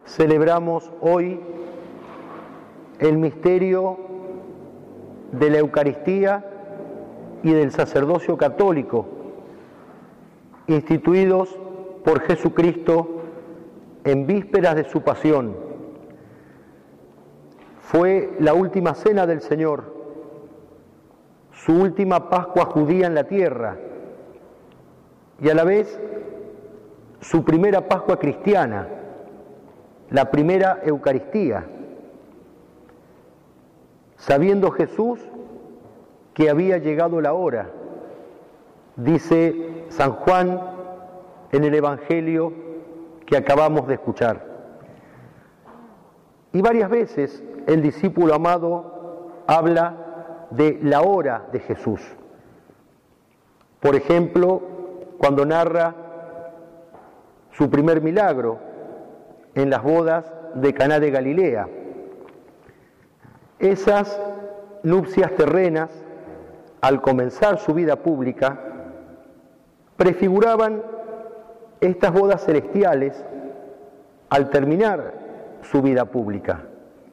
celebramos hoy el misterio de la Eucaristía y del sacerdocio católico, instituidos por Jesucristo en vísperas de su pasión. Fue la última cena del Señor, su última Pascua judía en la tierra y a la vez su primera Pascua cristiana, la primera Eucaristía, sabiendo Jesús que había llegado la hora, dice San Juan en el Evangelio que acabamos de escuchar. Y varias veces el discípulo amado habla de la hora de Jesús. Por ejemplo, cuando narra su primer milagro en las bodas de Caná de Galilea. Esas nupcias terrenas, al comenzar su vida pública, prefiguraban estas bodas celestiales al terminar su vida pública.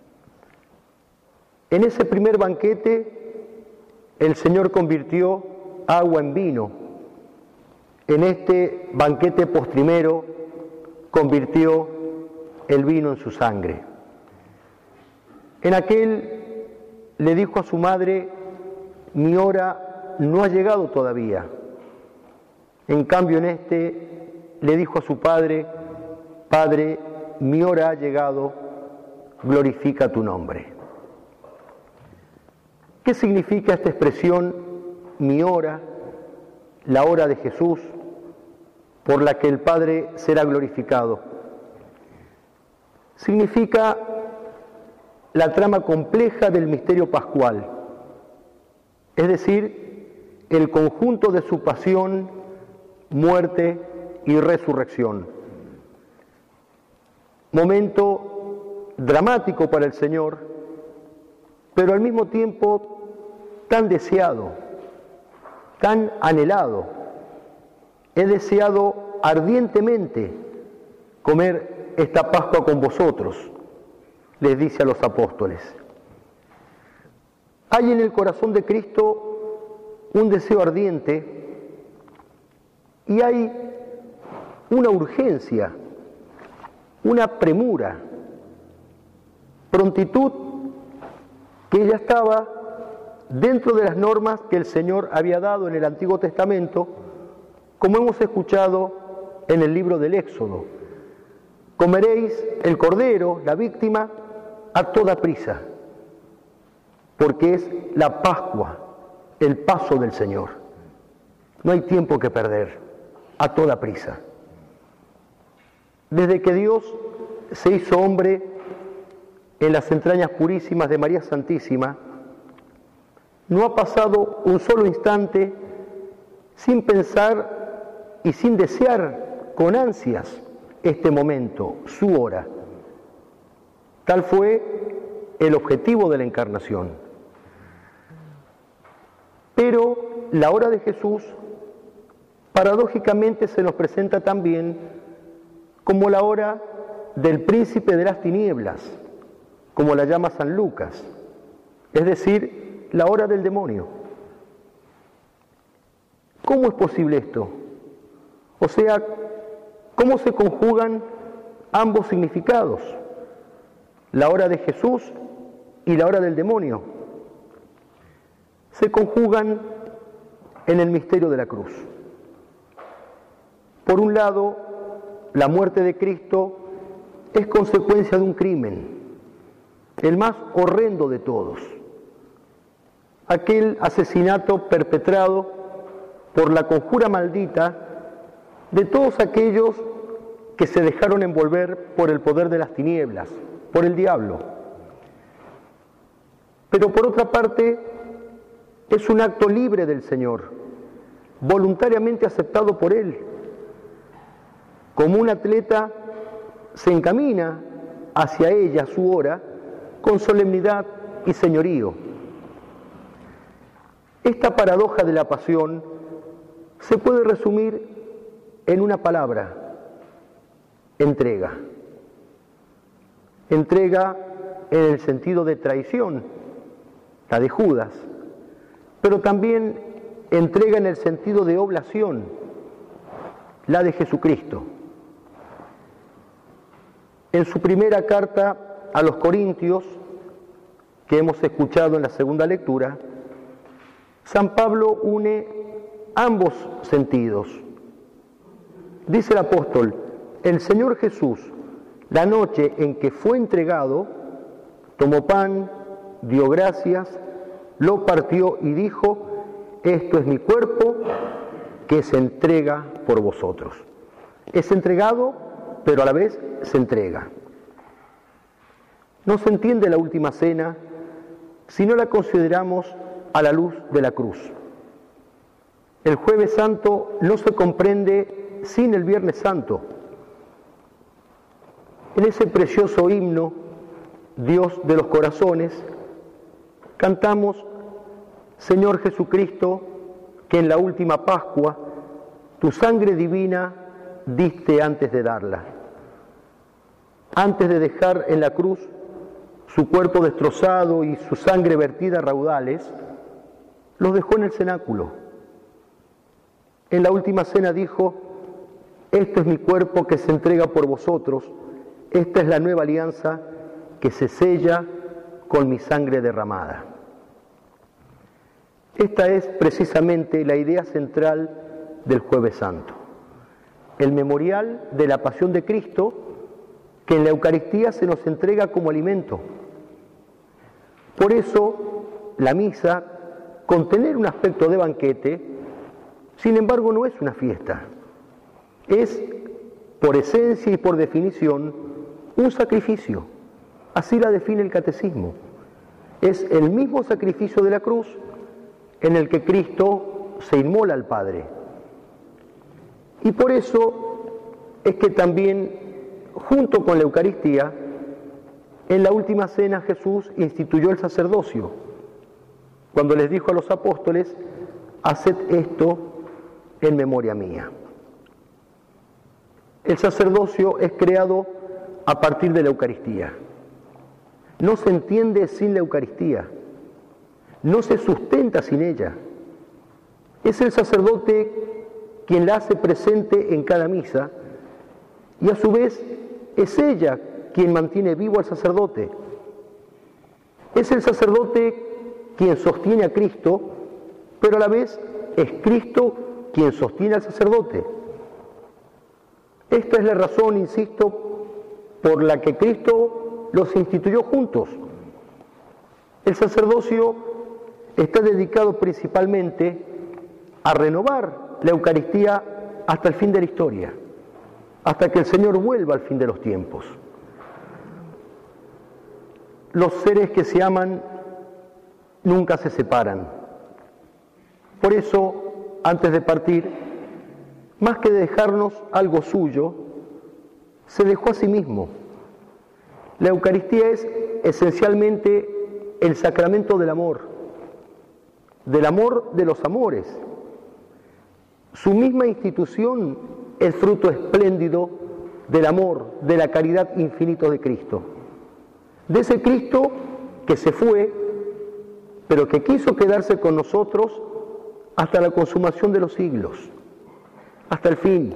En ese primer banquete, el Señor convirtió agua en vino. En este banquete postrimero, convirtió el vino en su sangre. En aquel le dijo a su madre: mi hora no ha llegado todavía. En cambio, en este le dijo a su padre: Padre, mi hora ha llegado, glorifica tu nombre. ¿Qué significa esta expresión, mi hora, la hora de Jesús, por la que el Padre será glorificado? Significa la trama compleja del misterio pascual, es decir, el conjunto de su pasión, muerte y resurrección. Momento dramático para el Señor, pero al mismo tiempo tan deseado, tan anhelado. He deseado ardientemente comer esta Pascua con vosotros, les dice a los apóstoles. Hay en el corazón de Cristo un deseo ardiente y hay una urgencia, una premura, prontitud que ya estaba dentro de las normas que el Señor había dado en el Antiguo Testamento, como hemos escuchado en el libro del Éxodo. Comeréis el cordero, la víctima, a toda prisa, porque es la Pascua, el paso del Señor. No hay tiempo que perder, a toda prisa. Desde que Dios se hizo hombre en las entrañas purísimas de María Santísima, no ha pasado un solo instante sin pensar y sin desear con ansias este momento, su hora. Tal fue el objetivo de la encarnación. Pero la hora de Jesús, paradójicamente, se nos presenta también como la hora del príncipe de las tinieblas, como la llama San Lucas, es decir, la hora del demonio. ¿Cómo es posible esto? O sea, ¿cómo se conjugan ambos significados? La hora de Jesús y la hora del demonio. Se conjugan en el misterio de la cruz. Por un lado, la muerte de Cristo es consecuencia de un crimen, el más horrendo de todos. Aquel asesinato perpetrado por la conjura maldita de todos aquellos que se dejaron envolver por el poder de las tinieblas, por el diablo. Pero por otra parte, es un acto libre del Señor, voluntariamente aceptado por Él. Como un atleta se encamina hacia ella, su hora, con solemnidad y señorío. Esta paradoja de la pasión se puede resumir en una palabra: entrega. Entrega en el sentido de traición, la de Judas, pero también entrega en el sentido de oblación, la de Jesucristo. En su primera carta a los Corintios, que hemos escuchado en la segunda lectura, San Pablo une ambos sentidos. Dice el apóstol: el Señor Jesús, la noche en que fue entregado, tomó pan, dio gracias, lo partió y dijo: esto es mi cuerpo que se entrega por vosotros. Es entregado, pero a la vez se entrega. No se entiende la última cena si no la consideramos a la luz de la cruz. El Jueves Santo no se comprende sin el Viernes Santo. En ese precioso himno, Dios de los corazones, cantamos: Señor Jesucristo, que en la última Pascua tu sangre divina diste antes de darla. Antes de dejar en la cruz su cuerpo destrozado y su sangre vertida a raudales, los dejó en el cenáculo. En la última cena dijo: este es mi cuerpo que se entrega por vosotros, esta es la nueva alianza que se sella con mi sangre derramada. Esta es precisamente la idea central del Jueves Santo, el memorial de la pasión de Cristo, que en la Eucaristía se nos entrega como alimento. Por eso la misa, con tener un aspecto de banquete, sin embargo no es una fiesta, es por esencia y por definición un sacrificio. Así la define el Catecismo. Es el mismo sacrificio de la cruz en el que Cristo se inmola al Padre. Y por eso es que también, junto con la Eucaristía, en la última cena Jesús instituyó el sacerdocio, cuando les dijo a los apóstoles: haced esto en memoria mía. El sacerdocio es creado a partir de la Eucaristía. No se entiende sin la Eucaristía, no se sustenta sin ella. Es el sacerdote quien la hace presente en cada misa y a su vez es ella quien mantiene vivo al sacerdote. Es el sacerdote quien sostiene a Cristo, pero a la vez es Cristo quien sostiene al sacerdote. Esta es la razón, insisto, por la que Cristo los instituyó juntos. El sacerdocio está dedicado principalmente a renovar la Eucaristía hasta el fin de la historia, hasta que el Señor vuelva al fin de los tiempos. Los seres que se aman nunca se separan. Por eso, antes de partir, más que dejarnos algo suyo, se dejó a sí mismo. La Eucaristía es esencialmente el sacramento del amor de los amores. Su misma institución es fruto espléndido del amor, de la caridad infinito de Cristo. De ese Cristo que se fue, pero que quiso quedarse con nosotros hasta la consumación de los siglos, hasta el fin.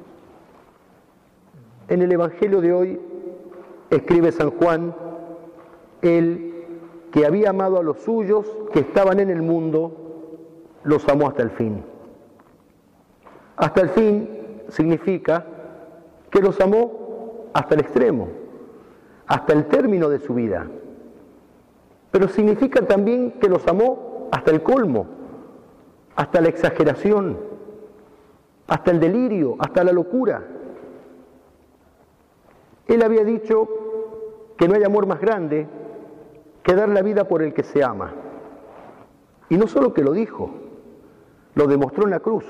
En el Evangelio de hoy escribe San Juan: el que había amado a los suyos que estaban en el mundo, los amó hasta el fin. Hasta el fin significa que los amó hasta el extremo, hasta el término de su vida. Pero significa también que los amó hasta el colmo, hasta la exageración, hasta el delirio, hasta la locura. Él había dicho que no hay amor más grande que dar la vida por el que se ama. Y no solo que lo dijo, lo demostró en la cruz.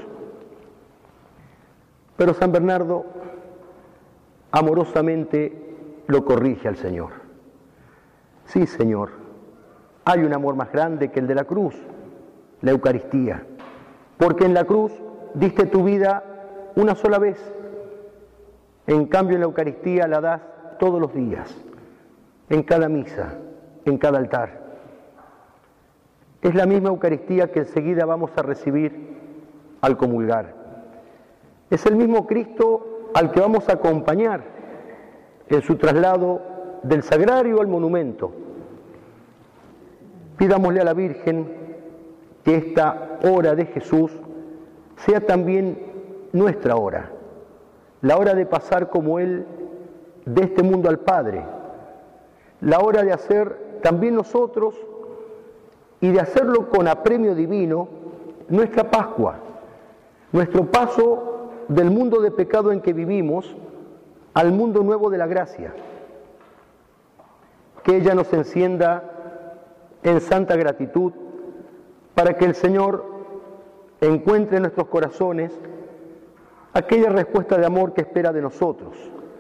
Pero San Bernardo amorosamente lo corrige al Señor. Sí, Señor, hay un amor más grande que el de la cruz, la Eucaristía, porque en la cruz diste tu vida una sola vez, en cambio en la Eucaristía la das todos los días, en cada misa, en cada altar. Es la misma Eucaristía que enseguida vamos a recibir al comulgar. Es el mismo Cristo al que vamos a acompañar en su traslado del sagrario al monumento. Pidámosle a la Virgen que esta hora de Jesús sea también nuestra hora, la hora de pasar como Él de este mundo al Padre, la hora de hacer también nosotros y de hacerlo con apremio divino nuestra Pascua, nuestro paso del mundo de pecado en que vivimos al mundo nuevo de la gracia. Que ella nos encienda en santa gratitud para que el Señor encuentre en nuestros corazones aquella respuesta de amor que espera de nosotros.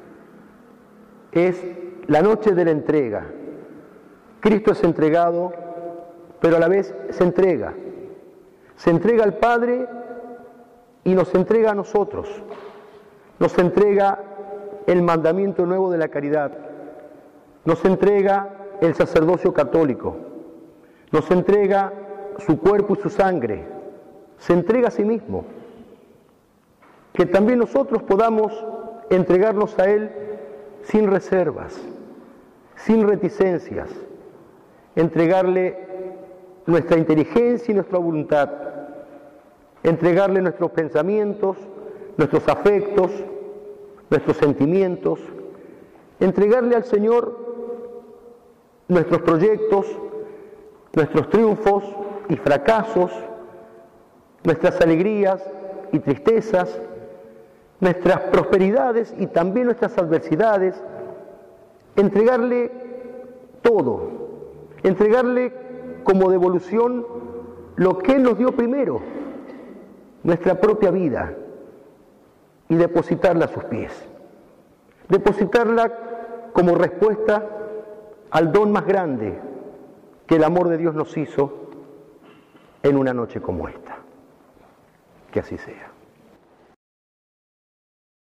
Es la noche de la entrega. Cristo es entregado, pero a la vez se entrega. Se entrega al Padre y nos entrega a nosotros. Nos entrega el mandamiento nuevo de la caridad. Nos entrega el sacerdocio católico. Nos entrega su cuerpo y su sangre. Se entrega a sí mismo. Que también nosotros podamos entregarnos a Él sin reservas, sin reticencias. Entregarle nuestra inteligencia y nuestra voluntad. Entregarle nuestros pensamientos, nuestros afectos, nuestros sentimientos. Entregarle al Señor nuestros proyectos, nuestros triunfos y fracasos, nuestras alegrías y tristezas, nuestras prosperidades y también nuestras adversidades. Entregarle todo, entregarle como devolución lo que Él nos dio primero, nuestra propia vida, y depositarla a sus pies. Depositarla como respuesta al don más grande que el amor de Dios nos hizo en una noche como esta. Que así sea.